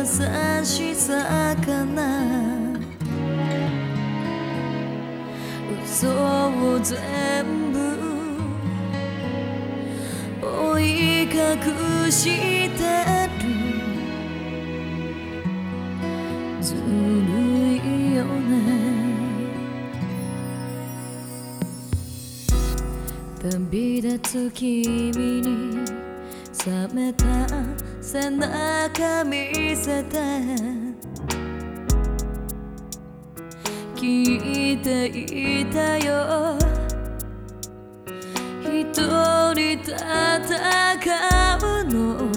しさかな。嘘を全部覆い隠してる。ずるいよね。旅立つ君に冷めた背中見せて聞いていたよ。一人戦うの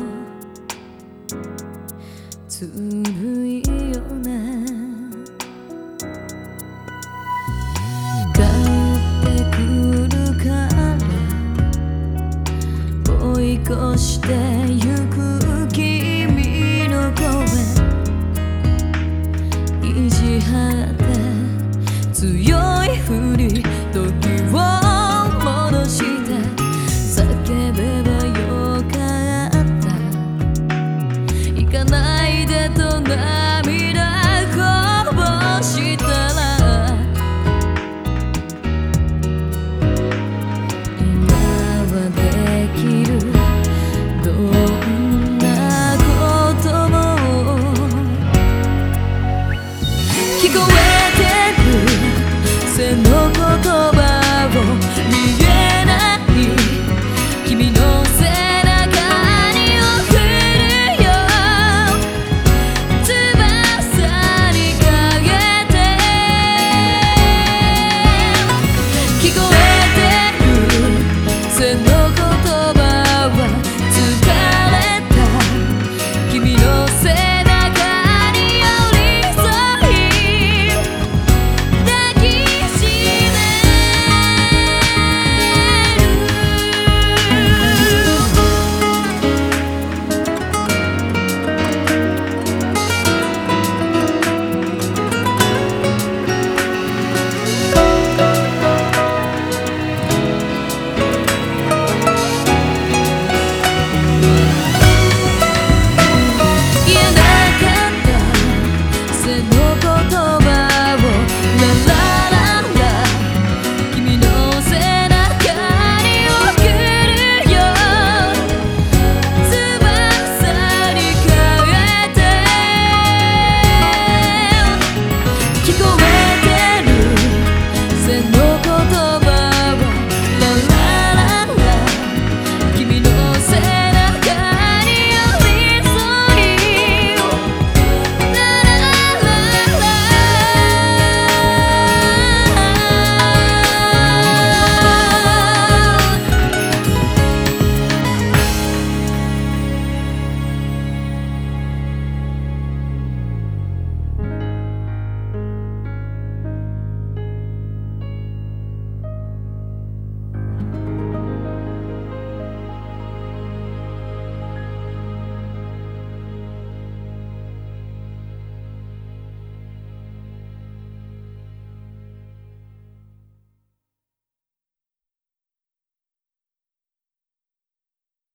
ずるいよね。帰ってくるから追い越してゆく君の声意地張って強いふり時を戻して叫べばよかった行かないでと涙こぼしたら今はできるどんなことも聞こえ